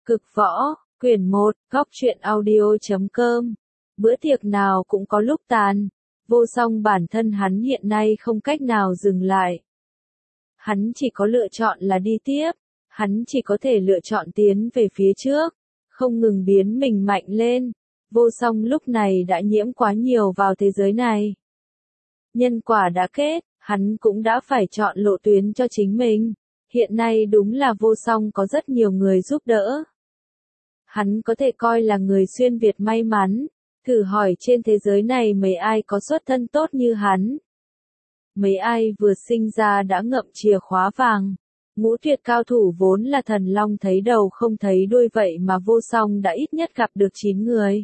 Cực võ, quyển 1, góc truyện audio.com. Bữa tiệc nào cũng có lúc tàn. Vô song bản thân hắn hiện nay không cách nào dừng lại. Hắn chỉ có lựa chọn là đi tiếp. Hắn chỉ có thể lựa chọn tiến về phía trước. Không ngừng biến mình mạnh lên. Vô song lúc này đã nhiễm quá nhiều vào thế giới này. Nhân quả đã kết, hắn cũng đã phải chọn lộ tuyến cho chính mình. Hiện nay đúng là vô song có rất nhiều người giúp đỡ. Hắn có thể coi là người xuyên Việt may mắn. Thử hỏi trên thế giới này mấy ai có xuất thân tốt như hắn? Mấy ai vừa sinh ra đã ngậm chìa khóa vàng? Ngũ tuyệt cao thủ vốn là thần long thấy đầu không thấy đuôi vậy mà vô song đã ít nhất gặp được 9 người.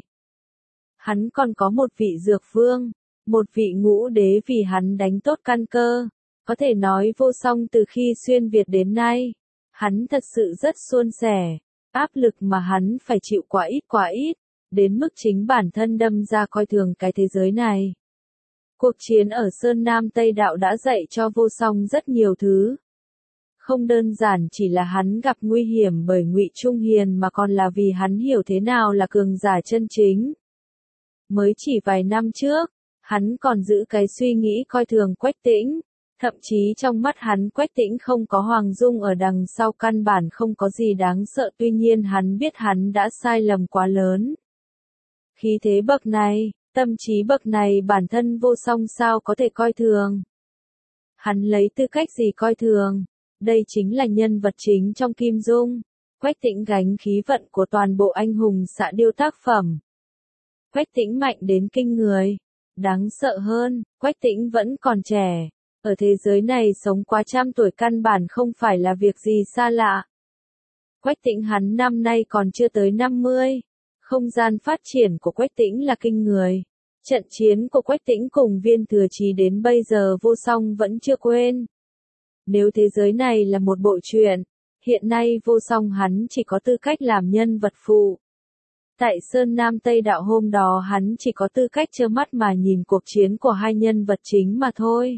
Hắn còn có một vị dược vương, một vị ngũ đế vì hắn đánh tốt căn cơ. Có thể nói vô song từ khi xuyên Việt đến nay, hắn thật sự rất suôn sẻ. Áp lực mà hắn phải chịu quá ít, đến mức chính bản thân đâm ra coi thường cái thế giới này. Cuộc chiến ở Sơn Nam Tây Đạo đã dạy cho vô song rất nhiều thứ. Không đơn giản chỉ là hắn gặp nguy hiểm bởi Ngụy Trung Hiền mà còn là vì hắn hiểu thế nào là cường giả chân chính. Mới chỉ vài năm trước, hắn còn giữ cái suy nghĩ coi thường Quách Tĩnh. Thậm chí trong mắt hắn Quách Tĩnh không có Hoàng Dung ở đằng sau căn bản không có gì đáng sợ, tuy nhiên hắn biết hắn đã sai lầm quá lớn. Khí thế bậc này, tâm trí bậc này bản thân vô song sao có thể coi thường. Hắn lấy tư cách gì coi thường, đây chính là nhân vật chính trong Kim Dung. Quách Tĩnh gánh khí vận của toàn bộ anh hùng xạ điêu tác phẩm. Quách Tĩnh mạnh đến kinh người, đáng sợ hơn, Quách Tĩnh vẫn còn trẻ. Ở thế giới này sống quá trăm tuổi căn bản không phải là việc gì xa lạ. Quách Tĩnh hắn năm nay còn chưa tới 50. Không gian phát triển của Quách Tĩnh là kinh người. Trận chiến của Quách Tĩnh cùng Viên Thừa Chí đến bây giờ vô song vẫn chưa quên. Nếu thế giới này là một bộ truyện, hiện nay vô song hắn chỉ có tư cách làm nhân vật phụ. Tại Sơn Nam Tây Đạo hôm đó hắn chỉ có tư cách trơ mắt mà nhìn cuộc chiến của hai nhân vật chính mà thôi.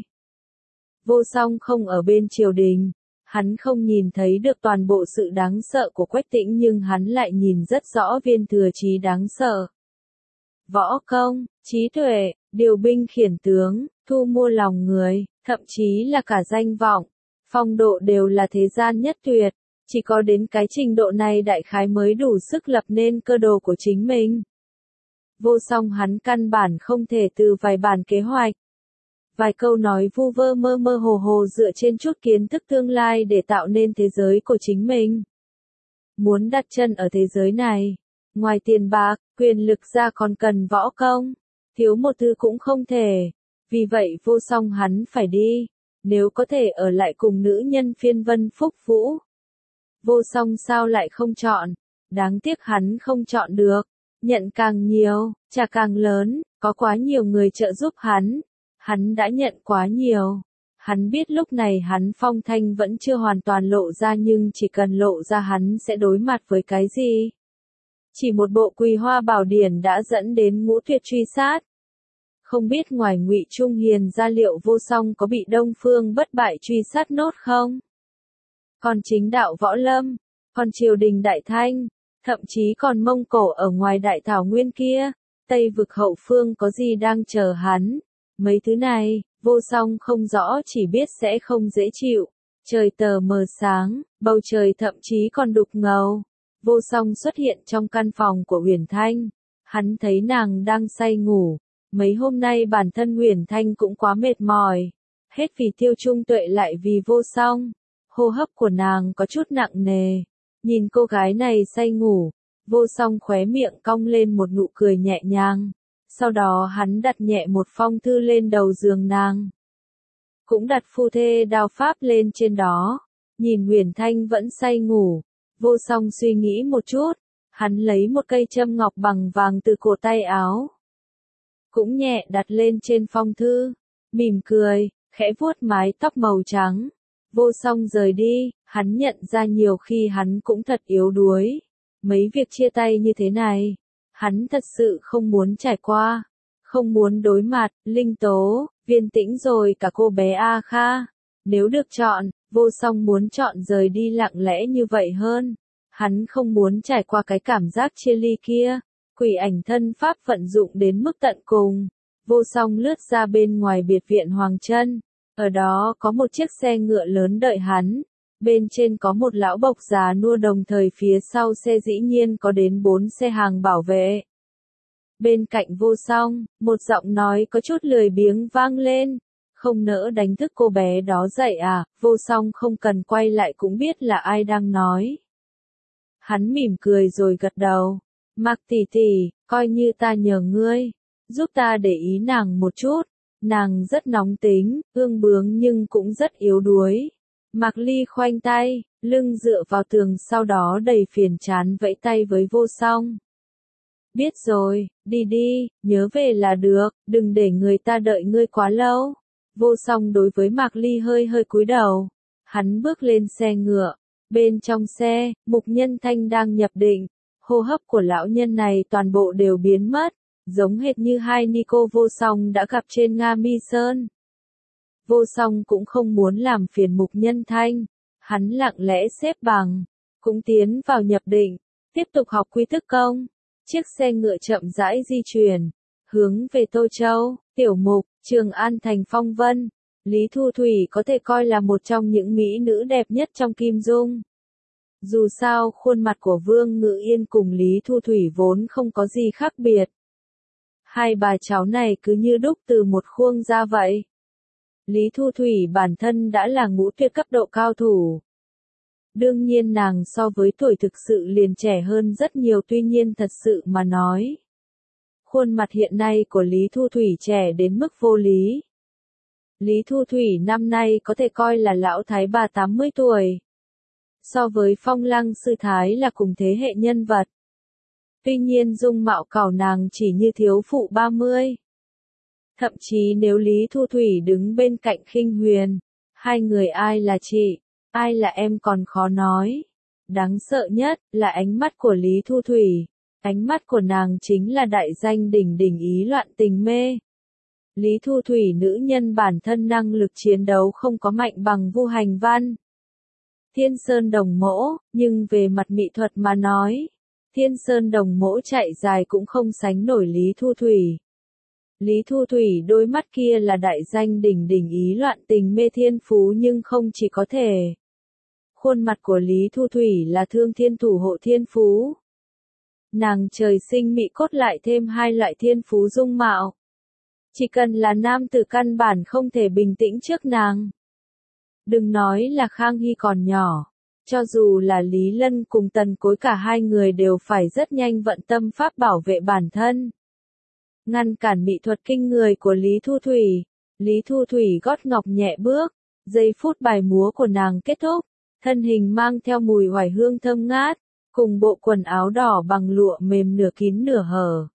Vô song không ở bên triều đình, hắn không nhìn thấy được toàn bộ sự đáng sợ của Quách Tĩnh nhưng hắn lại nhìn rất rõ Viên Thừa Chí đáng sợ. Võ công, trí tuệ, điều binh khiển tướng, thu mua lòng người, thậm chí là cả danh vọng, phong độ đều là thế gian nhất tuyệt. Chỉ có đến cái trình độ này đại khái mới đủ sức lập nên cơ đồ của chính mình. Vô song hắn căn bản không thể từ vài bản kế hoạch, vài câu nói vu vơ mơ mơ hồ hồ dựa trên chút kiến thức tương lai để tạo nên thế giới của chính mình. Muốn đặt chân ở thế giới này, ngoài tiền bạc, quyền lực ra còn cần võ công, thiếu một thứ cũng không thể. Vì vậy vô song hắn phải đi, nếu có thể ở lại cùng nữ nhân phiên vân phúc vũ. Vô song sao lại không chọn, đáng tiếc hắn không chọn được, nhận càng nhiều, trả càng lớn, có quá nhiều người trợ giúp hắn. Hắn đã nhận quá nhiều. Hắn biết lúc này hắn phong thanh vẫn chưa hoàn toàn lộ ra nhưng chỉ cần lộ ra hắn sẽ đối mặt với cái gì. Chỉ một bộ Quỳ Hoa Bảo Điển đã dẫn đến ngũ tuyệt truy sát. Không biết ngoài Ngụy Trung Hiền ra liệu vô song có bị Đông Phương Bất Bại truy sát nốt không? Còn chính đạo Võ Lâm, còn triều đình Đại Thanh, thậm chí còn Mông Cổ ở ngoài Đại Thảo Nguyên kia, Tây vực hậu phương có gì đang chờ hắn? Mấy thứ này, vô song không rõ chỉ biết sẽ không dễ chịu. Trời tờ mờ sáng, bầu trời thậm chí còn đục ngầu. Vô song xuất hiện trong căn phòng của Uyển Thanh. Hắn thấy nàng đang say ngủ. Mấy hôm nay bản thân Uyển Thanh cũng quá mệt mỏi. Hết vì Tiêu Trung Tuệ lại vì vô song. Hô hấp của nàng có chút nặng nề. Nhìn cô gái này say ngủ, vô song khóe miệng cong lên một nụ cười nhẹ nhàng. Sau đó hắn đặt nhẹ một phong thư lên đầu giường nàng. Cũng đặt phu thê đao pháp lên trên đó. Nhìn Uyển Thanh vẫn say ngủ. Vô song suy nghĩ một chút. Hắn lấy một cây châm ngọc bằng vàng từ cổ tay áo. Cũng nhẹ đặt lên trên phong thư. Mỉm cười, khẽ vuốt mái tóc màu trắng. Vô song rời đi, hắn nhận ra nhiều khi hắn cũng thật yếu đuối. Mấy việc chia tay như thế này. Hắn thật sự không muốn trải qua, không muốn đối mặt, Linh Tố, Viên Tĩnh rồi cả cô bé A Kha. Nếu được chọn, vô song muốn chọn rời đi lặng lẽ như vậy hơn. Hắn không muốn trải qua cái cảm giác chia ly kia. Quỷ ảnh thân pháp vận dụng đến mức tận cùng. Vô song lướt ra bên ngoài biệt viện Hoàng Trân. Ở đó có một chiếc xe ngựa lớn đợi hắn. Bên trên có một lão bộc già nua, đồng thời phía sau xe dĩ nhiên có đến 4 xe hàng bảo vệ. Bên cạnh Vô Song, một giọng nói có chút lười biếng vang lên. Không nỡ đánh thức cô bé đó dậy à? Vô Song không cần quay lại cũng biết là ai đang nói. Hắn mỉm cười rồi gật đầu. Mạc tỷ tỷ, coi như ta nhờ ngươi, giúp ta để ý nàng một chút. Nàng rất nóng tính, ương bướng nhưng cũng rất yếu đuối. Mạc Ly khoanh tay, lưng dựa vào tường, sau đó đầy phiền chán vẫy tay với Vô Song. Biết rồi, đi đi, nhớ về là được, đừng để người ta đợi ngươi quá lâu. Vô Song đối với Mạc Ly hơi cúi đầu. Hắn bước lên xe ngựa. Bên trong xe, Mục Nhân Thanh đang nhập định. Hô hấp của lão nhân này toàn bộ đều biến mất, giống hệt như hai ni cô Vô Song đã gặp trên Nga Mi Sơn. Vô Song cũng không muốn làm phiền Mục Nhân Thanh. Hắn lặng lẽ xếp bằng, cũng tiến vào nhập định, tiếp tục học quy thức công. Chiếc xe ngựa chậm rãi di chuyển, hướng về Tô Châu, Tiểu Mục, Trường An thành phong vân. Lý Thu Thủy có thể coi là một trong những mỹ nữ đẹp nhất trong Kim Dung. Dù sao, khuôn mặt của Vương Ngự Yên cùng Lý Thu Thủy vốn không có gì khác biệt. Hai bà cháu này cứ như đúc từ một khuôn ra vậy. Lý Thu Thủy bản thân đã là ngũ tuyệt cấp độ cao thủ. Đương nhiên nàng so với tuổi thực sự liền trẻ hơn rất nhiều, tuy nhiên thật sự mà nói. Khuôn mặt hiện nay của Lý Thu Thủy trẻ đến mức vô lý. Lý Thu Thủy năm nay có thể coi là lão thái bà 80 tuổi. So với Phong Lăng sư thái là cùng thế hệ nhân vật. Tuy nhiên dung mạo cảo nàng chỉ như thiếu phụ 30. Thậm chí nếu Lý Thu Thủy đứng bên cạnh Khinh Huyền, hai người ai là chị, ai là em còn khó nói. Đáng sợ nhất là ánh mắt của Lý Thu Thủy. Ánh mắt của nàng chính là đại danh đỉnh đỉnh ý loạn tình mê. Lý Thu Thủy nữ nhân bản thân năng lực chiến đấu không có mạnh bằng Vu Hành Văn, Thiên Sơn Đồng Mỗ, nhưng về mặt mỹ thuật mà nói, Thiên Sơn Đồng Mỗ chạy dài cũng không sánh nổi Lý Thu Thủy. Lý Thu Thủy đôi mắt kia là đại danh đỉnh đỉnh ý loạn tình mê thiên phú, nhưng không chỉ có thể. Khuôn mặt của Lý Thu Thủy là thương thiên thủ hộ thiên phú. Nàng trời sinh mỹ cốt lại thêm hai loại thiên phú dung mạo. Chỉ cần là nam tử căn bản không thể bình tĩnh trước nàng. Đừng nói là Khang Hy còn nhỏ, cho dù là Lý Lân cùng Tần Cối, cả hai người đều phải rất nhanh vận tâm pháp bảo vệ bản thân. Ngăn cản mỹ thuật kinh người của Lý Thu Thủy. Lý Thu Thủy gót ngọc nhẹ bước, giây phút bài múa của nàng kết thúc, thân hình mang theo mùi oải hương thơm ngát, cùng bộ quần áo đỏ bằng lụa mềm nửa kín nửa hở.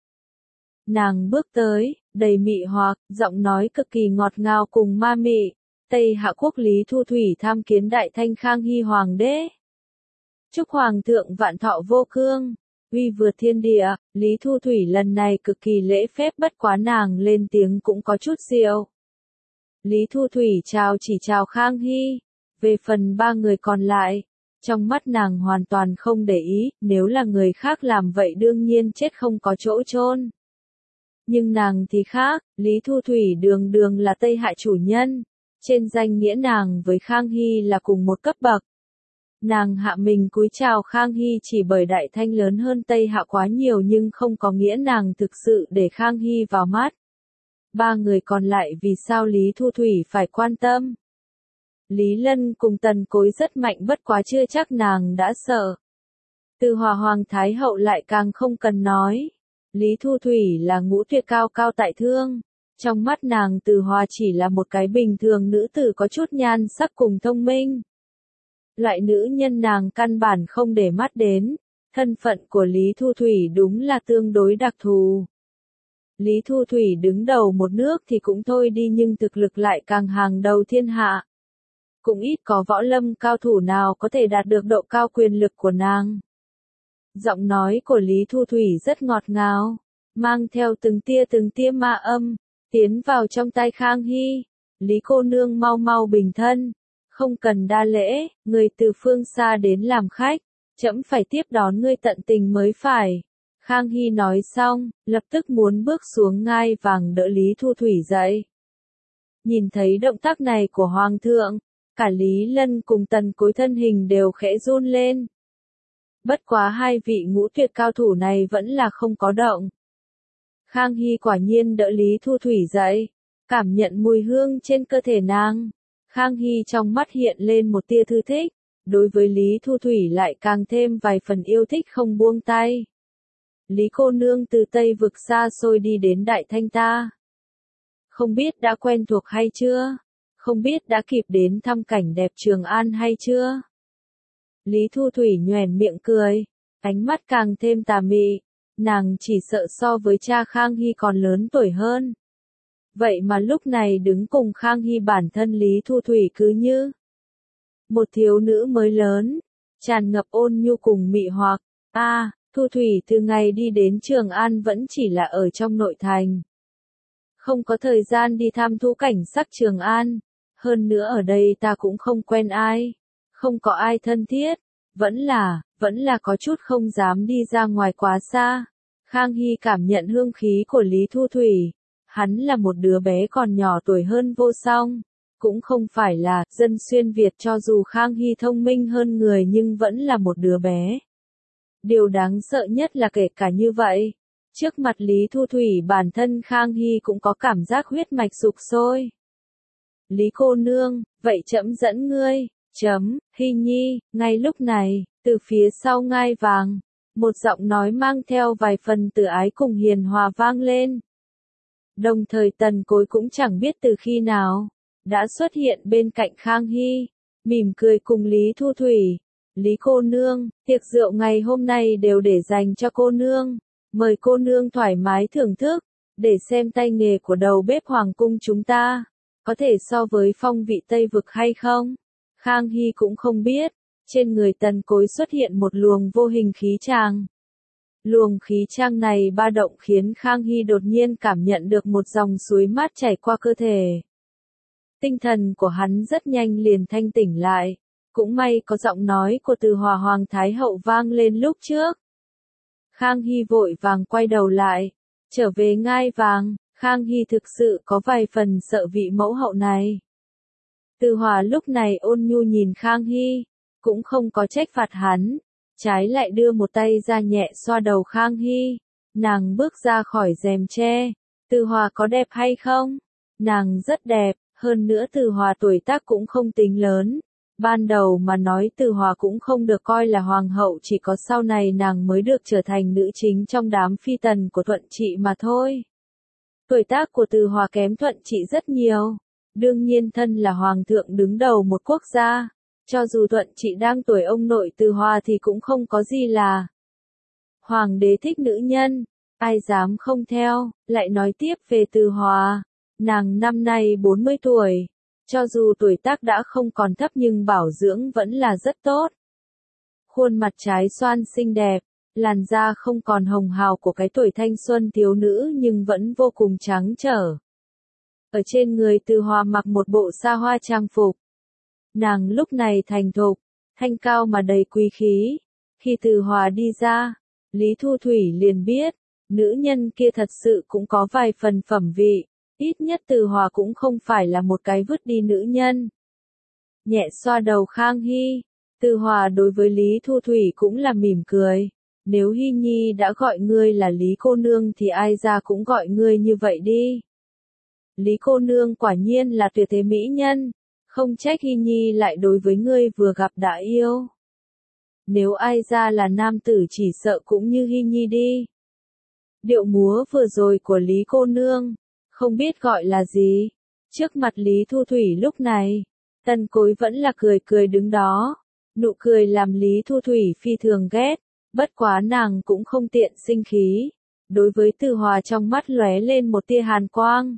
Nàng bước tới, đầy mị hoặc, giọng nói cực kỳ ngọt ngào cùng ma mị. Tây Hạ quốc Lý Thu Thủy tham kiến Đại Thanh Khang Hy Hoàng đế. Chúc Hoàng thượng vạn thọ vô cương, uy vượt thiên địa. Lý Thu Thủy lần này cực kỳ lễ phép, bất quá nàng lên tiếng cũng có chút siêu. Lý Thu Thủy chỉ chào Khang Hy. Về phần ba người còn lại, trong mắt nàng hoàn toàn không để ý, nếu là người khác làm vậy đương nhiên chết không có chỗ chôn. Nhưng nàng thì khác, Lý Thu Thủy đường đường là Tây Hạ chủ nhân. Trên danh nghĩa nàng với Khang Hy là cùng một cấp bậc. Nàng hạ mình cúi chào Khang Hy chỉ bởi Đại Thanh lớn hơn Tây Hạ quá nhiều, nhưng không có nghĩa nàng thực sự để Khang Hy vào mắt. Ba người còn lại vì sao Lý Thu Thủy phải quan tâm? Lý Lân cùng Tần Cối rất mạnh, bất quá chưa chắc nàng đã sợ. Từ Hòa Hoàng Thái Hậu lại càng không cần nói. Lý Thu Thủy là ngũ tuyệt cao cao tại thương. Trong mắt nàng Từ Hòa chỉ là một cái bình thường nữ tử có chút nhan sắc cùng thông minh. Loại nữ nhân nàng căn bản không để mắt đến. Thân phận của Lý Thu Thủy đúng là tương đối đặc thù. Lý Thu Thủy đứng đầu một nước thì cũng thôi đi, nhưng thực lực lại càng hàng đầu thiên hạ. Cũng ít có võ lâm cao thủ nào có thể đạt được độ cao quyền lực của nàng. Giọng nói của Lý Thu Thủy rất ngọt ngào, mang theo từng tia ma âm, tiến vào trong tay Khang Hy. Lý cô nương mau mau bình thân, không cần đa lễ, người từ phương xa đến làm khách, trẫm phải tiếp đón ngươi tận tình mới phải. Khang Hy nói xong, lập tức muốn bước xuống ngai vàng đỡ Lý Thu Thủy dậy. Nhìn thấy động tác này của Hoàng thượng, cả Lý Lân cùng Tần Cối thân hình đều khẽ run lên. Bất quá hai vị ngũ tuyệt cao thủ này vẫn là không có động. Khang Hy quả nhiên đỡ Lý Thu Thủy dậy, cảm nhận mùi hương trên cơ thể nàng. Khang Hy trong mắt hiện lên một tia thư thích, đối với Lý Thu Thủy lại càng thêm vài phần yêu thích không buông tay. Lý cô nương từ Tây vực xa xôi đi đến Đại Thanh ta. Không biết đã quen thuộc hay chưa? Không biết đã kịp đến thăm cảnh đẹp Trường An hay chưa? Lý Thu Thủy nhoẻn miệng cười, ánh mắt càng thêm tà mị, nàng chỉ sợ so với cha Khang Hy còn lớn tuổi hơn. Vậy mà lúc này đứng cùng Khang Hy bản thân Lý Thu Thủy cứ như một thiếu nữ mới lớn, tràn ngập ôn nhu cùng mị hoặc. Thu Thủy từ ngày đi đến Trường An vẫn chỉ là ở trong nội thành. Không có thời gian đi thăm thú cảnh sắc Trường An. Hơn nữa ở đây ta cũng không quen ai. Không có ai thân thiết. Vẫn là có chút không dám đi ra ngoài quá xa. Khang Hy cảm nhận hương khí của Lý Thu Thủy. Hắn là một đứa bé còn nhỏ tuổi hơn Vô Song. Cũng không phải là dân xuyên Việt, cho dù Khang Hy thông minh hơn người nhưng vẫn là một đứa bé. Điều đáng sợ nhất là kể cả như vậy, trước mặt Lý Thu Thủy bản thân Khang Hy cũng có cảm giác huyết mạch sục sôi. Lý cô nương, vậy trẫm dẫn ngươi, Hy nhi. Ngay lúc này, từ phía sau ngai vàng, một giọng nói mang theo vài phần từ ái cùng hiền hòa vang lên. Đồng thời Tần Cối cũng chẳng biết từ khi nào, đã xuất hiện bên cạnh Khang Hy, mỉm cười cùng Lý Thu Thủy. Lý cô nương, tiệc rượu ngày hôm nay đều để dành cho cô nương. Mời cô nương thoải mái thưởng thức, để xem tay nghề của đầu bếp hoàng cung chúng ta, có thể so với phong vị Tây vực hay không? Khang Hy cũng không biết, trên người Tần Cối xuất hiện một luồng vô hình khí tràng. Luồng khí tràng này ba động khiến Khang Hy đột nhiên cảm nhận được một dòng suối mát chảy qua cơ thể. Tinh thần của hắn rất nhanh liền thanh tỉnh lại. Cũng may có giọng nói của Từ Hòa Hoàng Thái Hậu vang lên lúc trước. Khang Hy vội vàng quay đầu lại, trở về ngai vàng. Khang Hy thực sự có vài phần sợ vị mẫu hậu này. Từ Hòa lúc này ôn nhu nhìn Khang Hy, cũng không có trách phạt hắn, trái lại đưa một tay ra nhẹ xoa đầu Khang Hy. Nàng bước ra khỏi rèm tre. Từ Hòa có đẹp hay không? Nàng rất đẹp, hơn nữa Từ Hòa tuổi tác cũng không tính lớn. Ban đầu mà nói Từ Hòa cũng không được coi là hoàng hậu, chỉ có sau này nàng mới được trở thành nữ chính trong đám phi tần của Thuận Trị mà thôi. Tuổi tác của Từ Hòa kém Thuận Trị rất nhiều. Đương nhiên thân là hoàng thượng đứng đầu một quốc gia. Cho dù Thuận Trị đang tuổi ông nội Từ Hòa thì cũng không có gì là. Hoàng đế thích nữ nhân, ai dám không theo. Lại nói tiếp về Từ Hòa. Nàng năm nay 40 tuổi. Cho dù tuổi tác đã không còn thấp nhưng bảo dưỡng vẫn là rất tốt. Khuôn mặt trái xoan xinh đẹp, làn da không còn hồng hào của cái tuổi thanh xuân thiếu nữ nhưng vẫn vô cùng trắng trẻo. Ở trên người Từ Hòa mặc một bộ sa hoa trang phục. Nàng lúc này thành thục, thanh cao mà đầy quý khí. Khi Từ Hòa đi ra, Lý Thu Thủy liền biết, nữ nhân kia thật sự cũng có vài phần phẩm vị. Ít nhất Từ Hòa cũng không phải là một cái vứt đi nữ nhân. Nhẹ xoa đầu Khang Hy, Từ Hòa đối với Lý Thu Thủy cũng là mỉm cười. Nếu Hy Nhi đã gọi ngươi là Lý cô nương thì ai ra cũng gọi ngươi như vậy đi. Lý cô nương quả nhiên là tuyệt thế mỹ nhân, không trách Hy Nhi lại đối với ngươi vừa gặp đã yêu. Nếu ai ra là nam tử chỉ sợ cũng như Hy Nhi đi. Điệu múa vừa rồi của Lý cô nương, không biết gọi là gì. Trước mặt Lý Thu Thủy lúc này, Tần Cối vẫn là cười cười đứng đó. Nụ cười làm Lý Thu Thủy phi thường ghét, bất quá nàng cũng không tiện sinh khí. Đối với Từ Hòa trong mắt lóe lên một tia hàn quang.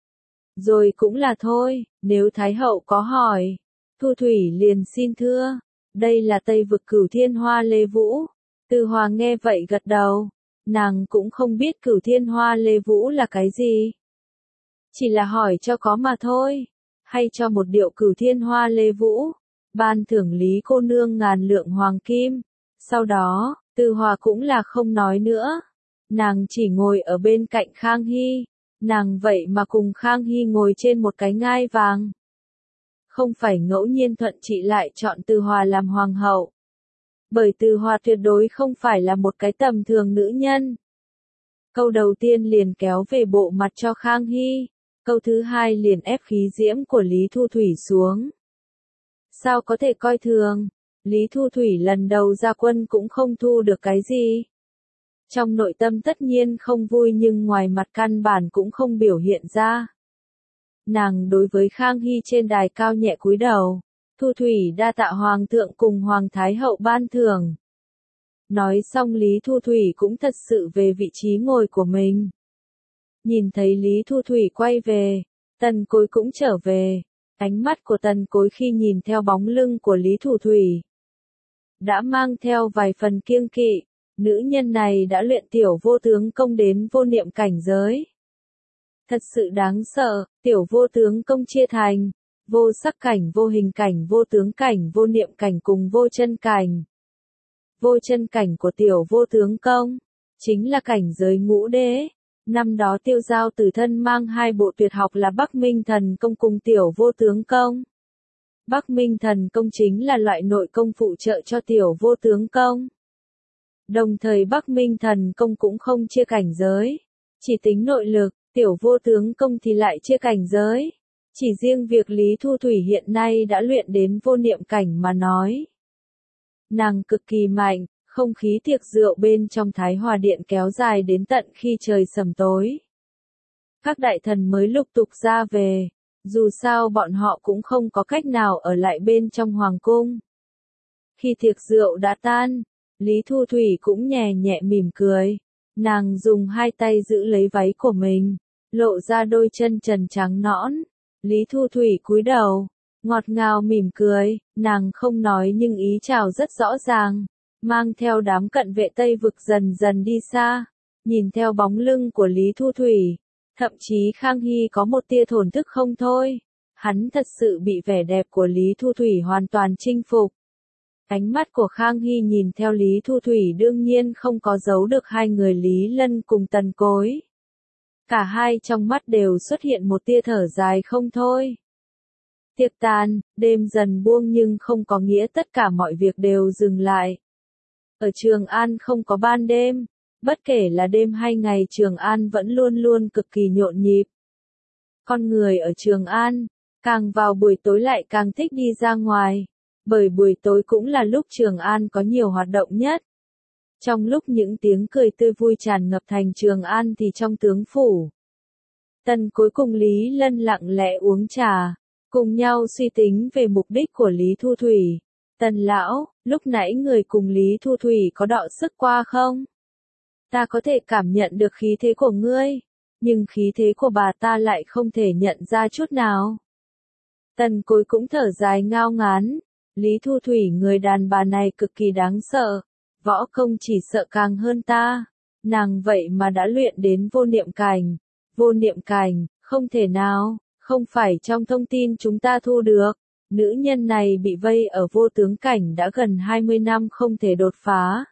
Rồi cũng là thôi, nếu Thái Hậu có hỏi, Thu Thủy liền xin thưa. Đây là Tây vực Cửu Thiên Hoa Lê Vũ. Từ Hòa nghe vậy gật đầu. Nàng cũng không biết Cửu Thiên Hoa Lê Vũ là cái gì. Chỉ là hỏi cho có mà thôi. Hay cho một điệu Cửu Thiên Hoa Lê Vũ. Ban thưởng Lý cô nương ngàn lượng hoàng kim. Sau đó, Từ Hòa cũng là không nói nữa. Nàng chỉ ngồi ở bên cạnh Khang Hy. Nàng vậy mà cùng Khang Hy ngồi trên một cái ngai vàng. Không phải ngẫu nhiên Thuận Trị lại chọn Từ Hòa làm hoàng hậu. Bởi Từ Hòa tuyệt đối không phải là một cái tầm thường nữ nhân. Câu đầu tiên liền kéo về bộ mặt cho Khang Hy. Câu thứ hai liền ép khí diễm của Lý Thu Thủy xuống. Sao có thể coi thường? Lý Thu Thủy lần đầu ra quân cũng không thu được cái gì. Trong nội tâm tất nhiên không vui nhưng ngoài mặt căn bản cũng không biểu hiện ra. Nàng đối với Khang Hy trên đài cao nhẹ cúi đầu. Thu Thủy đa tạ Hoàng thượng cùng Hoàng Thái hậu ban thưởng. Nói xong Lý Thu Thủy cũng thật sự về vị trí ngồi của mình. Nhìn thấy Lý Thu Thủy quay về, Tần Cối cũng trở về. Ánh mắt của Tần Cối khi nhìn theo bóng lưng của Lý Thu Thủy đã mang theo vài phần kiêng kỵ. Nữ nhân này đã luyện tiểu vô tướng công đến vô niệm cảnh giới. Thật sự đáng sợ, tiểu vô tướng công chia thành vô sắc cảnh, vô hình cảnh, vô tướng cảnh, vô niệm cảnh cùng vô chân cảnh. Vô chân cảnh của tiểu vô tướng công chính là cảnh giới ngũ đế. Năm đó Tiêu Giao Tử thân mang hai bộ tuyệt học là Bắc Minh Thần Công cùng tiểu vô tướng công. Bắc Minh Thần Công chính là loại nội công phụ trợ cho tiểu vô tướng công. Đồng thời Bắc Minh Thần Công cũng không chia cảnh giới, chỉ tính nội lực, tiểu vô tướng công thì lại chia cảnh giới. Chỉ riêng việc Lý Thu Thủy hiện nay đã luyện đến vô niệm cảnh mà nói. Nàng cực kỳ mạnh, không khí tiệc rượu bên trong Thái Hòa Điện kéo dài đến tận khi trời sầm tối. Các đại thần mới lục tục ra về, dù sao bọn họ cũng không có cách nào ở lại bên trong hoàng cung. Khi tiệc rượu đã tan, Lý Thu Thủy cũng nhẹ nhẹ mỉm cười. Nàng dùng hai tay giữ lấy váy của mình, lộ ra đôi chân trần trắng nõn. Lý Thu Thủy cúi đầu, ngọt ngào mỉm cười, nàng không nói nhưng ý chào rất rõ ràng. Mang theo đám cận vệ Tây Vực dần dần đi xa, nhìn theo bóng lưng của Lý Thu Thủy. Thậm chí Khang Hy có một tia thổn thức không thôi. Hắn thật sự bị vẻ đẹp của Lý Thu Thủy hoàn toàn chinh phục. Ánh mắt của Khang Hy nhìn theo Lý Thu Thủy đương nhiên không có giấu được hai người Lý Lân cùng Tần Cối. Cả hai trong mắt đều xuất hiện một tia thở dài không thôi. Tiệc tàn, đêm dần buông nhưng không có nghĩa tất cả mọi việc đều dừng lại. Ở Trường An không có ban đêm, bất kể là đêm hay ngày Trường An vẫn luôn luôn cực kỳ nhộn nhịp. Con người ở Trường An, càng vào buổi tối lại càng thích đi ra ngoài, bởi buổi tối cũng là lúc Trường An có nhiều hoạt động nhất. Trong lúc những tiếng cười tươi vui tràn ngập thành Trường An thì trong tướng phủ, Tần Cối cùng Lý Lân lặng lẽ uống trà, cùng nhau suy tính về mục đích của Lý Thu Thủy. Tần lão, lúc nãy người cùng Lý Thu Thủy có đọ sức qua không? Ta có thể cảm nhận được khí thế của ngươi, nhưng khí thế của bà ta lại không thể nhận ra chút nào. Tần Cối cũng thở dài ngao ngán, Lý Thu Thủy người đàn bà này cực kỳ đáng sợ, võ công chỉ sợ càng hơn ta, nàng vậy mà đã luyện đến vô niệm cảnh. Vô niệm cảnh, không thể nào, không phải trong thông tin chúng ta thu được. Nữ nhân này bị vây ở vô tướng cảnh đã gần 20 năm không thể đột phá.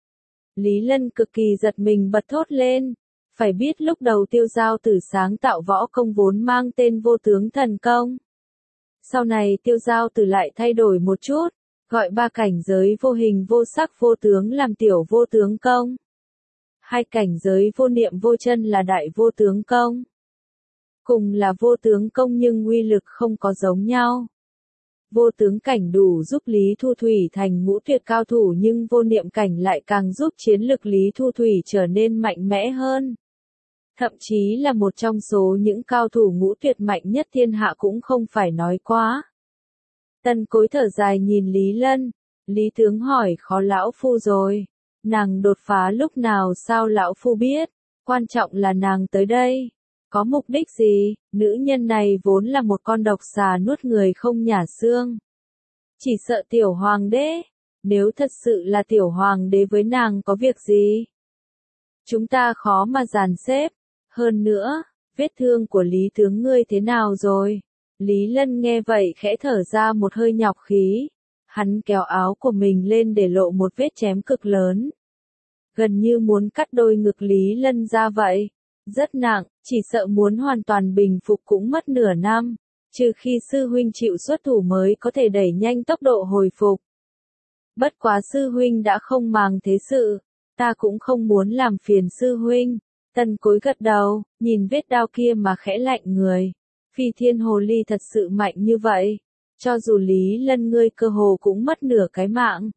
Lý Lân cực kỳ giật mình bật thốt lên. Phải biết lúc đầu Tiêu Giao Tử sáng tạo võ công vốn mang tên vô tướng thần công. Sau này Tiêu Giao Tử lại thay đổi một chút, gọi ba cảnh giới vô hình vô sắc vô tướng làm tiểu vô tướng công. Hai cảnh giới vô niệm vô chân là đại vô tướng công. Cùng là vô tướng công nhưng uy lực không có giống nhau. Vô tướng cảnh đủ giúp Lý Thu Thủy thành ngũ tuyệt cao thủ nhưng vô niệm cảnh lại càng giúp chiến lực Lý Thu Thủy trở nên mạnh mẽ hơn. Thậm chí là một trong số những cao thủ ngũ tuyệt mạnh nhất thiên hạ cũng không phải nói quá. Tần Cối thở dài nhìn Lý Lân, Lý tướng hỏi khó lão phu rồi. Nàng đột phá lúc nào sao lão phu biết, quan trọng là nàng tới đây. Có mục đích gì, nữ nhân này vốn là một con độc xà nuốt người không nhả xương. Chỉ sợ tiểu hoàng đế, nếu thật sự là tiểu hoàng đế với nàng có việc gì? Chúng ta khó mà dàn xếp, hơn nữa, vết thương của Lý tướng ngươi thế nào rồi? Lý Lân nghe vậy khẽ thở ra một hơi nhọc khí. Hắn kéo áo của mình lên để lộ một vết chém cực lớn. Gần như muốn cắt đôi ngực Lý Lân ra vậy. Rất nặng, chỉ sợ muốn hoàn toàn bình phục cũng mất nửa năm. Trừ khi sư huynh chịu xuất thủ mới có thể đẩy nhanh tốc độ hồi phục. Bất quá sư huynh đã không màng thế sự. Ta cũng không muốn làm phiền sư huynh. Tần Cối gật đầu, nhìn vết đao kia mà khẽ lạnh người. Phi thiên hồ ly thật sự mạnh như vậy. Cho dù Lý Lân ngươi cơ hồ cũng mất nửa cái mạng.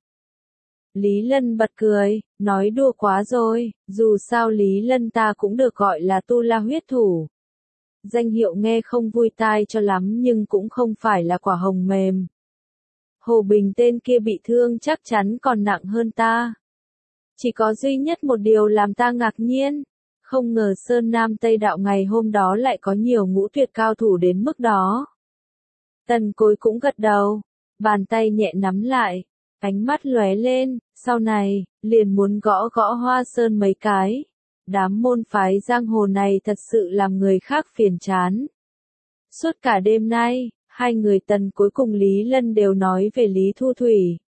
Lý Lân bật cười, nói đùa quá rồi, dù sao Lý Lân ta cũng được gọi là tu la huyết thủ. Danh hiệu nghe không vui tai cho lắm nhưng cũng không phải là quả hồng mềm. Hồ Bình tên kia bị thương chắc chắn còn nặng hơn ta. Chỉ có duy nhất một điều làm ta ngạc nhiên. Không ngờ Sơn Nam Tây Đạo ngày hôm đó lại có nhiều ngũ tuyệt cao thủ đến mức đó. Tần Cối cũng gật đầu, bàn tay nhẹ nắm lại, ánh mắt lóe lên, sau này, liền muốn gõ gõ Hoa Sơn mấy cái. Đám môn phái giang hồ này thật sự làm người khác phiền chán. Suốt cả đêm nay, hai người Tần Cối cùng Lý Lân đều nói về Lý Thu Thủy.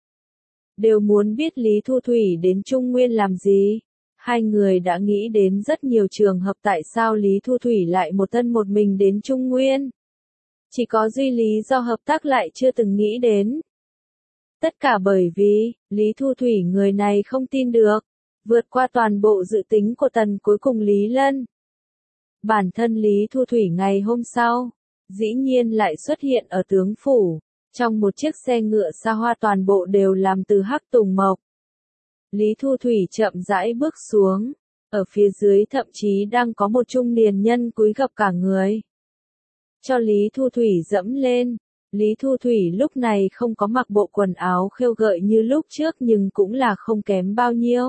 Đều muốn biết Lý Thu Thủy đến Trung Nguyên làm gì. Hai người đã nghĩ đến rất nhiều trường hợp tại sao Lý Thu Thủy lại một thân một mình đến Trung Nguyên. Chỉ có duy lý do hợp tác lại chưa từng nghĩ đến. Tất cả bởi vì, Lý Thu Thủy người này không tin được, vượt qua toàn bộ dự tính của Tần Cối cùng Lý Lân. Bản thân Lý Thu Thủy ngày hôm sau, dĩ nhiên lại xuất hiện ở tướng phủ, trong một chiếc xe ngựa xa hoa toàn bộ đều làm từ hắc tùng mộc. Lý Thu Thủy chậm rãi bước xuống, ở phía dưới thậm chí đang có một trung niên nhân cúi gập cả người. Cho Lý Thu Thủy dẫm lên, Lý Thu Thủy lúc này không có mặc bộ quần áo khêu gợi như lúc trước nhưng cũng là không kém bao nhiêu.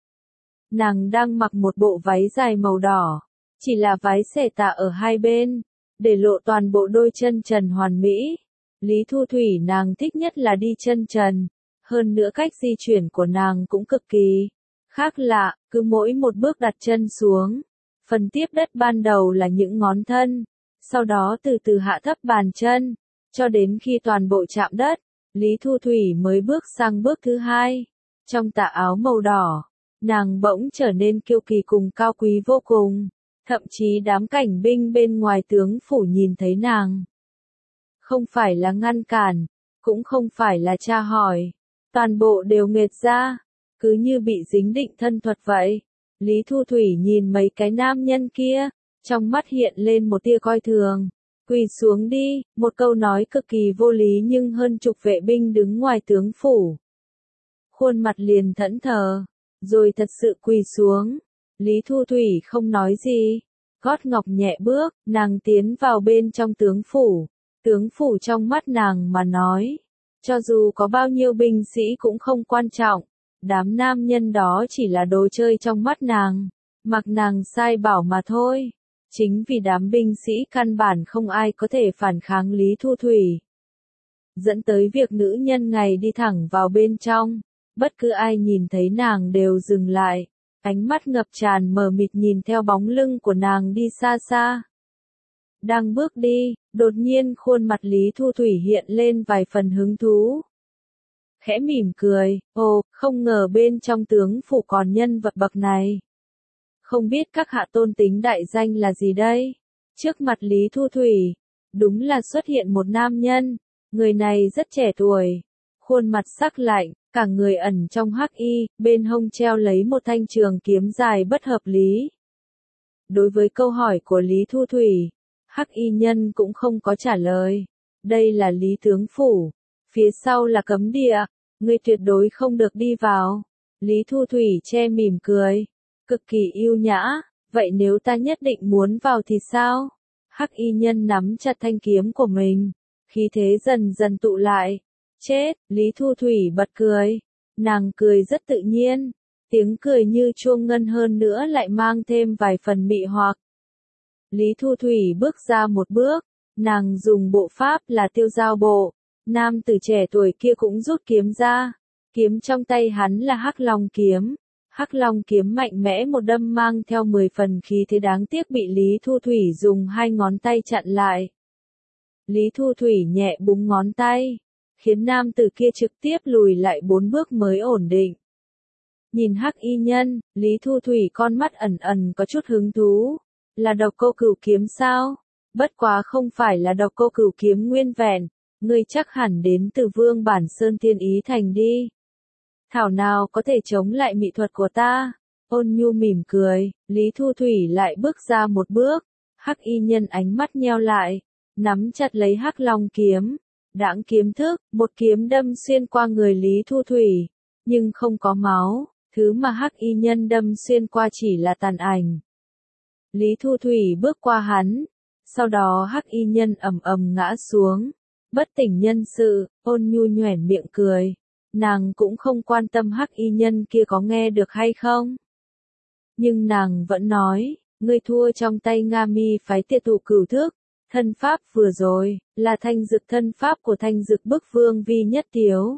Nàng đang mặc một bộ váy dài màu đỏ, chỉ là váy xẻ tà ở hai bên, để lộ toàn bộ đôi chân trần hoàn mỹ. Lý Thu Thủy nàng thích nhất là đi chân trần, hơn nữa cách di chuyển của nàng cũng cực kỳ khác lạ, cứ mỗi một bước đặt chân xuống, phần tiếp đất ban đầu là những ngón thân, sau đó từ từ hạ thấp bàn chân, cho đến khi toàn bộ chạm đất, Lý Thu Thủy mới bước sang bước thứ hai. Trong tà áo màu đỏ, nàng bỗng trở nên kiêu kỳ cùng cao quý vô cùng, thậm chí đám cảnh binh bên ngoài tướng phủ nhìn thấy nàng. Không phải là ngăn cản, cũng không phải là tra hỏi, toàn bộ đều nghệt ra, cứ như bị dính định thân thuật vậy. Lý Thu Thủy nhìn mấy cái nam nhân kia, trong mắt hiện lên một tia coi thường. Quỳ xuống đi, một câu nói cực kỳ vô lý nhưng hơn chục vệ binh đứng ngoài tướng phủ. Khuôn mặt liền thẫn thờ, rồi thật sự quỳ xuống. Lý Thu Thủy không nói gì, gót ngọc nhẹ bước, nàng tiến vào bên trong tướng phủ. Tướng phủ trong mắt nàng mà nói, cho dù có bao nhiêu binh sĩ cũng không quan trọng, đám nam nhân đó chỉ là đồ chơi trong mắt nàng, mặc nàng sai bảo mà thôi. Chính vì đám binh sĩ căn bản không ai có thể phản kháng Lý Thu Thủy, dẫn tới việc nữ nhân ngày đi thẳng vào bên trong, bất cứ ai nhìn thấy nàng đều dừng lại, ánh mắt ngập tràn mờ mịt nhìn theo bóng lưng của nàng đi xa xa. Đang bước đi, đột nhiên khuôn mặt Lý Thu Thủy hiện lên vài phần hứng thú. Khẽ mỉm cười, ồ, không ngờ bên trong tướng phủ còn nhân vật bậc này. Không biết các hạ tôn tính đại danh là gì đây? Trước mặt Lý Thu Thủy, đúng là xuất hiện một nam nhân, người này rất trẻ tuổi, khuôn mặt sắc lạnh, cả người ẩn trong hắc y, bên hông treo lấy một thanh trường kiếm dài bất hợp lý. Đối với câu hỏi của Lý Thu Thủy, hắc y nhân cũng không có trả lời. Đây là Lý tướng phủ, phía sau là cấm địa, ngươi tuyệt đối không được đi vào. Lý Thu Thủy che mỉm cười, cực kỳ yêu nhã, vậy nếu ta nhất định muốn vào thì sao? Hắc y nhân nắm chặt thanh kiếm của mình, khí thế dần dần tụ lại. Chết, Lý Thu Thủy bật cười, nàng cười rất tự nhiên, tiếng cười như chuông ngân hơn nữa lại mang thêm vài phần mị hoặc. Lý Thu Thủy bước ra một bước, nàng dùng bộ pháp là tiêu giao bộ, nam tử trẻ tuổi kia cũng rút kiếm ra, kiếm trong tay hắn là Hắc Long kiếm. Hắc Long kiếm mạnh mẽ một đâm mang theo 10 phần khí thế đáng tiếc bị Lý Thu Thủy dùng hai ngón tay chặn lại. Lý Thu Thủy nhẹ búng ngón tay, khiến nam tử kia trực tiếp lùi lại 4 bước mới ổn định. Nhìn Hắc y nhân, Lý Thu Thủy con mắt ẩn ẩn có chút hứng thú. Là độc cô cửu kiếm sao? Bất quá không phải là độc cô cửu kiếm nguyên vẹn, ngươi chắc hẳn đến từ Vương Bản Sơn Thiên Ý Thành đi. Thảo nào có thể chống lại mỹ thuật của ta? Ôn nhu mỉm cười, Lý Thu Thủy lại bước ra một bước. Hắc y nhân ánh mắt nheo lại, nắm chặt lấy Hắc Long kiếm. Đãng kiếm thức, một kiếm đâm xuyên qua người Lý Thu Thủy, nhưng không có máu, thứ mà Hắc y nhân đâm xuyên qua chỉ là tàn ảnh. Lý Thu Thủy bước qua hắn, sau đó Hắc y nhân ầm ầm ngã xuống, bất tỉnh nhân sự. Ôn nhu nhoẻn miệng cười, nàng cũng không quan tâm Hắc y nhân kia có nghe được hay không. Nhưng nàng vẫn nói, ngươi thua trong tay Nga Mi phái Tiệt Thủ Cửu Thức, thân pháp vừa rồi, là thanh dực thân pháp của thanh dực bức vương vi nhất tiếu.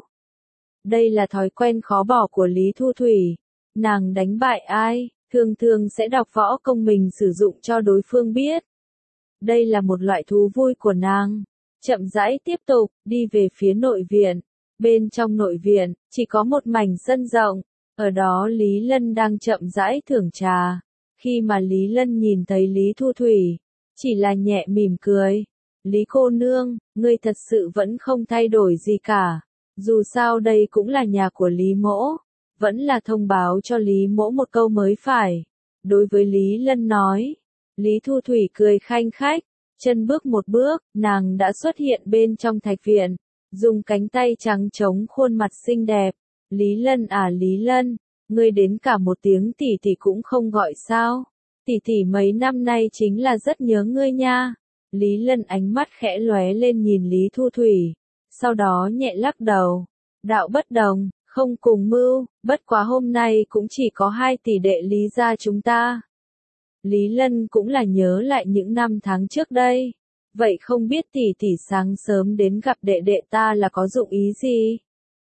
Đây là thói quen khó bỏ của Lý Thu Thủy, nàng đánh bại ai, thường thường sẽ đọc võ công mình sử dụng cho đối phương biết. Đây là một loại thú vui của nàng. Chậm rãi tiếp tục, đi về phía nội viện. Bên trong nội viện, chỉ có một mảnh sân rộng, ở đó Lý Lân đang chậm rãi thưởng trà. Khi mà Lý Lân nhìn thấy Lý Thu Thủy, chỉ là nhẹ mỉm cười. Lý cô nương, ngươi thật sự vẫn không thay đổi gì cả. Dù sao đây cũng là nhà của Lý mỗ, vẫn là thông báo cho Lý mỗ một câu mới phải. Đối với Lý Lân nói, Lý Thu Thủy cười khanh khách, chân bước một bước, nàng đã xuất hiện bên trong thạch viện, dùng cánh tay trắng chống khuôn mặt xinh đẹp. Lý Lân à Lý Lân, ngươi đến cả một tiếng tỷ tỷ cũng không gọi sao? Tỷ tỷ mấy năm nay chính là rất nhớ ngươi nha. Lý Lân ánh mắt khẽ lóe lên nhìn Lý Thu Thủy, sau đó nhẹ lắc đầu. Đạo bất đồng, không cùng mưu, bất quá hôm nay cũng chỉ có 2 tỷ đệ Lý gia chúng ta. Lý Lân cũng là nhớ lại những năm tháng trước đây. Vậy không biết tỷ tỷ sáng sớm đến gặp đệ đệ ta là có dụng ý gì?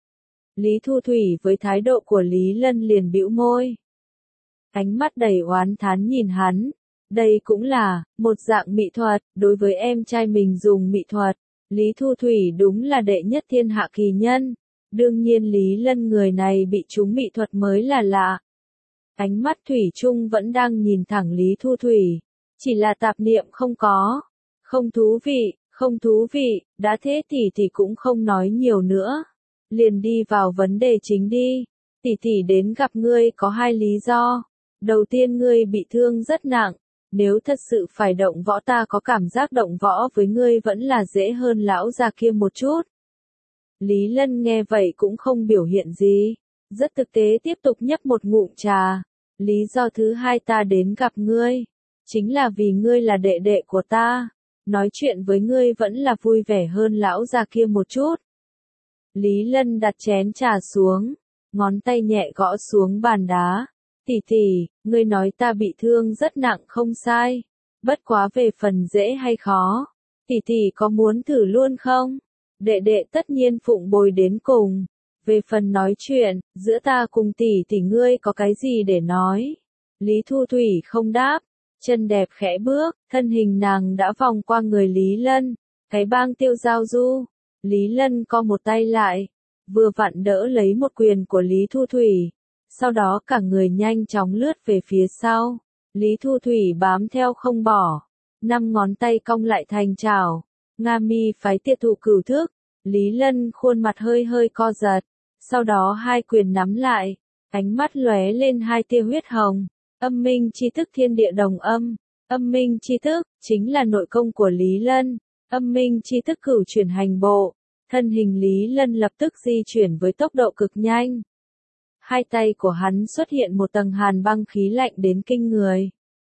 Lý Thu Thủy với thái độ của Lý Lân liền bĩu môi. Ánh mắt đầy oán thán nhìn hắn. Đây cũng là một dạng mỹ thuật, đối với em trai mình dùng mỹ thuật. Lý Thu Thủy đúng là đệ nhất thiên hạ kỳ nhân. Đương nhiên Lý Lân người này bị trúng mỹ thuật mới là lạ. Ánh mắt Thủy Trung vẫn đang nhìn thẳng Lý Thu Thủy. Chỉ là tạp niệm không có. Không thú vị, không thú vị, đã thế tỷ cũng không nói nhiều nữa. Liền đi vào vấn đề chính đi. Tỷ đến gặp ngươi có 2 lý do. Đầu tiên ngươi bị thương rất nặng. Nếu thật sự phải động võ ta có cảm giác động võ với ngươi vẫn là dễ hơn lão già kia một chút. Lý Lân nghe vậy cũng không biểu hiện gì. Rất thực tế tiếp tục nhấp một ngụm trà. Lý do thứ 2 ta đến gặp ngươi. Chính là vì ngươi là đệ đệ của ta. Nói chuyện với ngươi vẫn là vui vẻ hơn lão già kia một chút. Lý Lân đặt chén trà xuống. Ngón tay nhẹ gõ xuống bàn đá. Tỷ, ngươi nói ta bị thương rất nặng không sai. Bất quá về phần dễ hay khó. Tỷ có muốn thử luôn không? Đệ đệ tất nhiên phụng bồi đến cùng. Về phần nói chuyện, giữa ta cùng tỷ ngươi có cái gì để nói? Lý Thu Thủy không đáp. Chân đẹp khẽ bước, thân hình nàng đã vòng qua người Lý Lân. Cái bang tiêu giao du. Lý Lân co một tay lại. Vừa vặn đỡ lấy một quyền của Lý Thu Thủy. Sau đó cả người nhanh chóng lướt về phía sau. Lý Thu Thủy bám theo không bỏ. 5 ngón tay cong lại thành chảo. Nga Mi phái Tiệt Thủ Cửu Thức. Lý Lân khuôn mặt hơi hơi co giật. Sau đó 2 quyền nắm lại. Ánh mắt lóe lên 2 tia huyết hồng. Âm minh chi thức thiên địa đồng âm. Âm minh chi thức, chính là nội công của Lý Lân. Âm minh chi thức cửu chuyển hành bộ. Thân hình Lý Lân lập tức di chuyển với tốc độ cực nhanh. 2 tay của hắn xuất hiện một tầng hàn băng khí lạnh đến kinh người.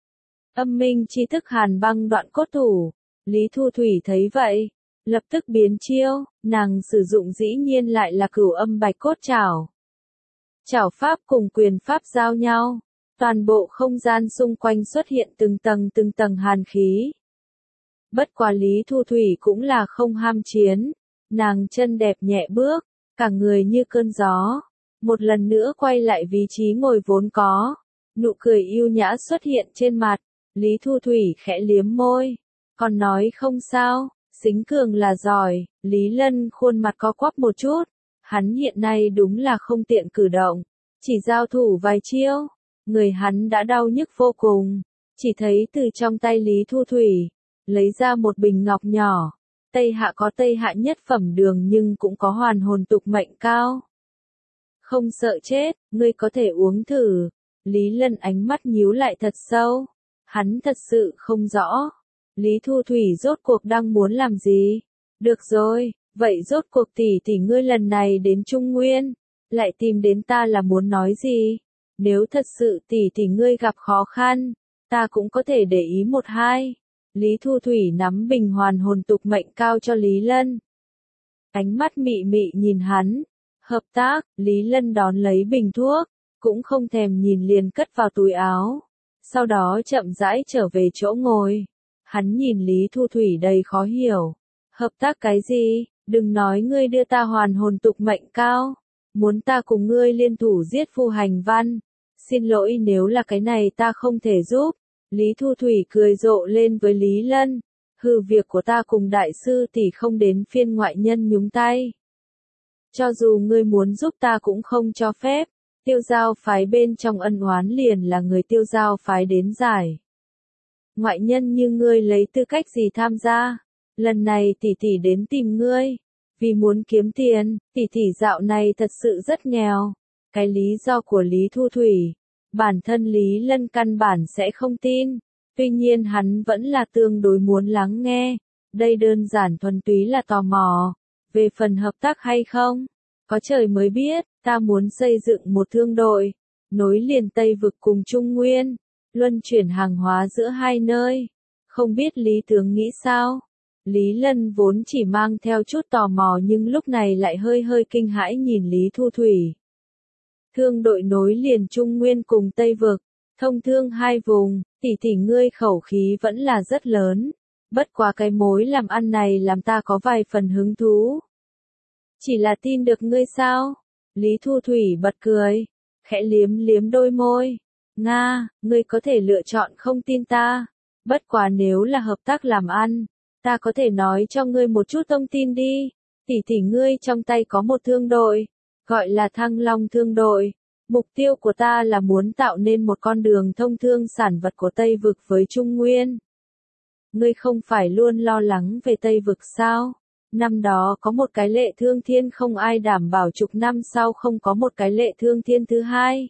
Âm minh chi thức hàn băng đoạn cốt thủ. Lý Thu Thủy thấy vậy. Lập tức biến chiêu, nàng sử dụng dĩ nhiên lại là cửu âm bạch cốt trảo. Trảo pháp cùng quyền pháp giao nhau. Toàn bộ không gian xung quanh xuất hiện từng tầng hàn khí. Bất quá Lý Thu Thủy cũng là không ham chiến. Nàng chân đẹp nhẹ bước, cả người như cơn gió. Một lần nữa quay lại vị trí ngồi vốn có. Nụ cười yêu nhã xuất hiện trên mặt. Lý Thu Thủy khẽ liếm môi. Còn nói không sao, Xính cường là giỏi, Lý Lân khuôn mặt co quắp một chút. Hắn hiện nay đúng là không tiện cử động. Chỉ giao thủ vài chiêu, người hắn đã đau nhức vô cùng. Chỉ thấy từ trong tay Lý Thu Thủy, lấy ra một bình ngọc nhỏ. Tây Hạ có Tây Hạ nhất phẩm đường nhưng cũng có hoàn hồn tục mệnh cao. Không sợ chết, ngươi có thể uống thử. Lý Lân ánh mắt nhíu lại thật sâu. Hắn thật sự không rõ. Lý Thu Thủy rốt cuộc đang muốn làm gì? Được rồi, vậy rốt cuộc tỷ ngươi lần này đến Trung Nguyên, lại tìm đến ta là muốn nói gì? Nếu thật sự tỷ ngươi gặp khó khăn, ta cũng có thể để ý một hai. Lý Thu Thủy nắm bình hoàn hồn tục mệnh cao cho Lý Lân. Ánh mắt mị mị nhìn hắn. Hợp tác, Lý Lân đón lấy bình thuốc, cũng không thèm nhìn liền cất vào túi áo. Sau đó chậm rãi trở về chỗ ngồi. Hắn nhìn Lý Thu Thủy đầy khó hiểu. Hợp tác cái gì? Đừng nói ngươi đưa ta hoàn hồn tục mệnh cao. Muốn ta cùng ngươi liên thủ giết Phu Hành Văn. Xin lỗi nếu là cái này ta không thể giúp. Lý Thu Thủy cười rộ lên với Lý Lân. Hừ, việc của ta cùng đại sư tỷ không đến phiên ngoại nhân nhúng tay. Cho dù ngươi muốn giúp ta cũng không cho phép. Tiêu Giao phái bên trong ân oán liền là người Tiêu Giao phái đến giải. Ngoại nhân như ngươi lấy tư cách gì tham gia? Lần này tỷ đến tìm ngươi, vì muốn kiếm tiền. Tỷ dạo này thật sự rất nghèo. Cái lý do của Lý Thu Thủy, bản thân Lý Lân căn bản sẽ không tin. Tuy nhiên hắn vẫn là tương đối muốn lắng nghe. Đây đơn giản thuần túy là tò mò. Về phần hợp tác hay không? Có trời mới biết, ta muốn xây dựng một thương đội, nối liền Tây Vực cùng Trung Nguyên, luân chuyển hàng hóa giữa hai nơi. Không biết Lý tướng nghĩ sao? Lý Lân vốn chỉ mang theo chút tò mò nhưng lúc này lại hơi kinh hãi nhìn Lý Thu Thủy. Thương đội nối liền Trung Nguyên cùng Tây Vực, thông thương hai vùng, tỷ ngươi khẩu khí vẫn là rất lớn. Bất quá cái mối làm ăn này làm ta có vài phần hứng thú. Chỉ là tin được ngươi sao? Lý Thu Thủy bật cười, khẽ liếm liếm đôi môi. Nga, ngươi có thể lựa chọn không tin ta. Bất quá nếu là hợp tác làm ăn, ta có thể nói cho ngươi một chút thông tin đi. Tỷ ngươi trong tay có một thương đội, gọi là Thăng Long Thương đội. Mục tiêu của ta là muốn tạo nên một con đường thông thương sản vật của Tây Vực với Trung Nguyên. Ngươi không phải luôn lo lắng về Tây Vực sao? Năm đó có một cái Lệ Thương Thiên không ai đảm bảo chục năm sau không có một cái Lệ Thương Thiên thứ hai.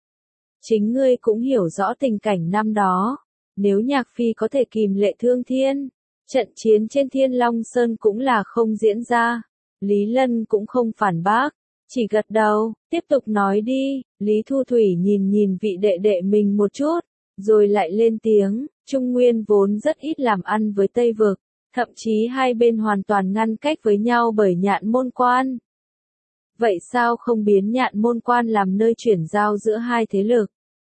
Chính ngươi cũng hiểu rõ tình cảnh năm đó. Nếu Nhạc Phi có thể kìm Lệ Thương Thiên, trận chiến trên Thiên Long Sơn cũng là không diễn ra. Lý Lân cũng không phản bác, chỉ gật đầu, tiếp tục nói đi. Lý Thu Thủy nhìn vị đệ đệ mình một chút, rồi lại lên tiếng. Trung Nguyên vốn rất ít làm ăn với Tây Vực. Thậm chí hai bên hoàn toàn ngăn cách với nhau bởi Nhạn Môn Quan. Vậy sao không biến Nhạn Môn Quan làm nơi chuyển giao giữa hai thế lực?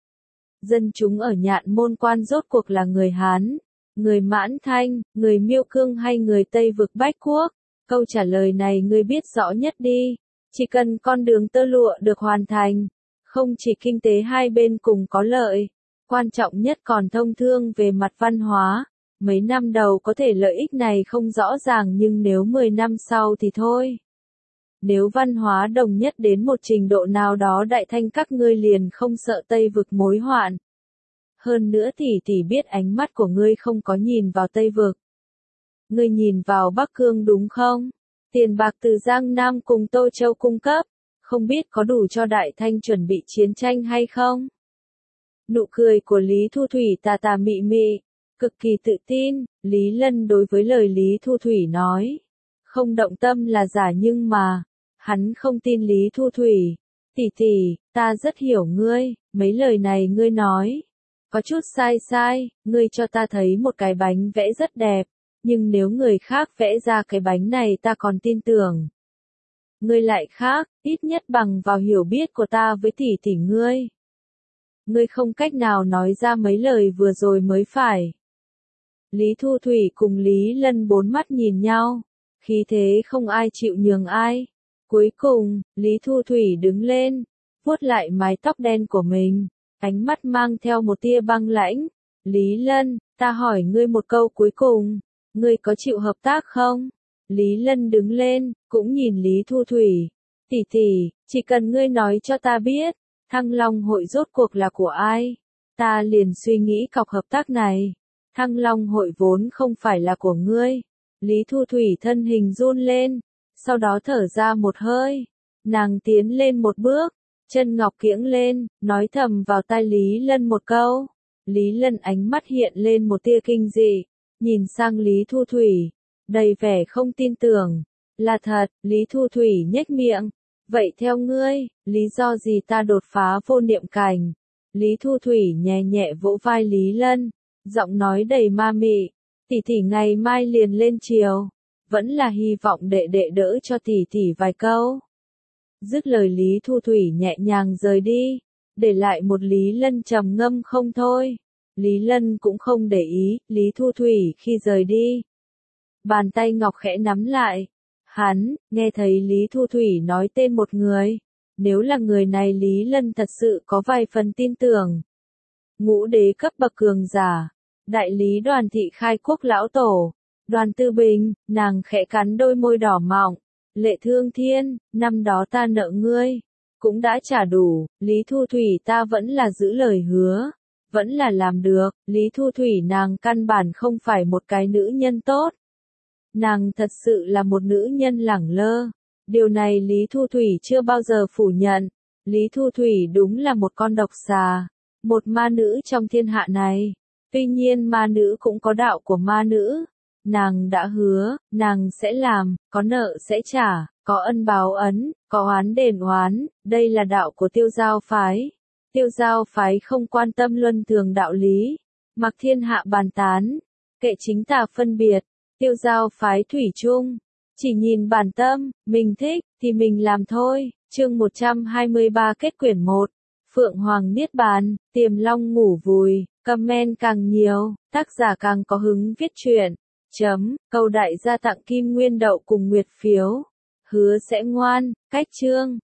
Dân chúng ở Nhạn Môn Quan rốt cuộc là người Hán, người Mãn Thanh, người Miêu Cương hay người Tây Vực Bách Quốc? Câu trả lời này ngươi biết rõ nhất đi. Chỉ cần con đường tơ lụa được hoàn thành, không chỉ kinh tế hai bên cùng có lợi, quan trọng nhất còn thông thương về mặt văn hóa. Mấy năm đầu có thể lợi ích này không rõ ràng nhưng nếu 10 năm sau thì thôi. Nếu văn hóa đồng nhất đến một trình độ nào đó Đại Thanh các ngươi liền không sợ Tây Vực mối hoạn. Hơn nữa tỷ biết ánh mắt của ngươi không có nhìn vào Tây Vực. Ngươi nhìn vào Bắc Cương đúng không? Tiền bạc từ Giang Nam cùng Tô Châu cung cấp, không biết có đủ cho Đại Thanh chuẩn bị chiến tranh hay không? Nụ cười của Lý Thu Thủy tà mị mị. Cực kỳ tự tin, Lý Lân đối với lời Lý Thu Thủy nói. Không động tâm là giả nhưng mà, hắn không tin Lý Thu Thủy. Tỷ, ta rất hiểu ngươi, mấy lời này ngươi nói. Có chút sai, ngươi cho ta thấy một cái bánh vẽ rất đẹp, nhưng nếu người khác vẽ ra cái bánh này ta còn tin tưởng. Ngươi lại khác, ít nhất bằng vào hiểu biết của ta với tỷ ngươi. Ngươi không cách nào nói ra mấy lời vừa rồi mới phải. Lý Thu Thủy cùng Lý Lân bốn mắt nhìn nhau, khí thế không ai chịu nhường ai. Cuối cùng, Lý Thu Thủy đứng lên, vuốt lại mái tóc đen của mình, ánh mắt mang theo một tia băng lãnh. Lý Lân, ta hỏi ngươi một câu cuối cùng, Ngươi có chịu hợp tác không? Lý Lân đứng lên, cũng nhìn Lý Thu Thủy. Tỷ tỷ, chỉ cần ngươi nói cho ta biết, Thăng Long hội rốt cuộc là của ai? Ta liền suy nghĩ cọc hợp tác này. Thăng Long hội vốn không phải là của ngươi. Lý Thu Thủy thân hình run lên, sau đó thở ra một hơi. Nàng tiến lên một bước, chân ngọc kiễng lên, nói thầm vào tai Lý Lân một câu. Lý Lân ánh mắt hiện lên một tia kinh dị, nhìn sang Lý Thu Thủy, đầy vẻ không tin tưởng. Là thật, Lý Thu Thủy nhếch miệng. Vậy theo ngươi, lý do gì ta đột phá vô niệm cảnh? Lý Thu Thủy nhẹ nhẹ vỗ vai Lý Lân, giọng nói đầy ma mị. Tỷ tỷ ngày mai liền lên triều, vẫn là hy vọng đệ đệ đỡ cho tỷ tỷ vài câu. Dứt lời Lý Thu Thủy nhẹ nhàng rời đi, để lại một Lý Lân trầm ngâm không thôi. Lý Lân cũng không để ý, Lý Thu Thủy khi rời đi. Bàn tay ngọc khẽ nắm lại. Hắn, nghe thấy Lý Thu Thủy nói tên một người. Nếu là người này Lý Lân thật sự có vài phần tin tưởng. Ngũ đế cấp bậc cường giả. Đại lý Đoàn thị khai quốc lão tổ. Đoàn Tư Bình, nàng khẽ cắn đôi môi đỏ mọng. Lệ Thương Thiên, năm đó ta nợ ngươi. Cũng đã trả đủ, Lý Thu Thủy ta vẫn là giữ lời hứa. Vẫn là làm được, Lý Thu Thủy nàng căn bản không phải một cái nữ nhân tốt. Nàng thật sự là một nữ nhân lẳng lơ. Điều này Lý Thu Thủy chưa bao giờ phủ nhận. Lý Thu Thủy đúng là một con độc xà. Một ma nữ trong thiên hạ này. Tuy nhiên ma nữ cũng có đạo của ma nữ. Nàng đã hứa, nàng sẽ làm, có nợ sẽ trả, có ân báo ấn, có oán đền oán. Đây là đạo của Tiêu Giao phái. Tiêu Giao phái không quan tâm luân thường đạo lý. Mặc thiên hạ bàn tán. Kệ chính tà phân biệt. Tiêu Giao phái thủy chung, chỉ nhìn bản tâm, mình thích, thì mình làm thôi. Chương 123 kết quyển 1. Phượng Hoàng Niết Bàn, Tiềm Long ngủ vùi, comment càng nhiều, tác giả càng có hứng viết truyện. Cầu đại gia tặng kim nguyên đậu cùng nguyệt phiếu. Hứa sẽ ngoan, cách chương.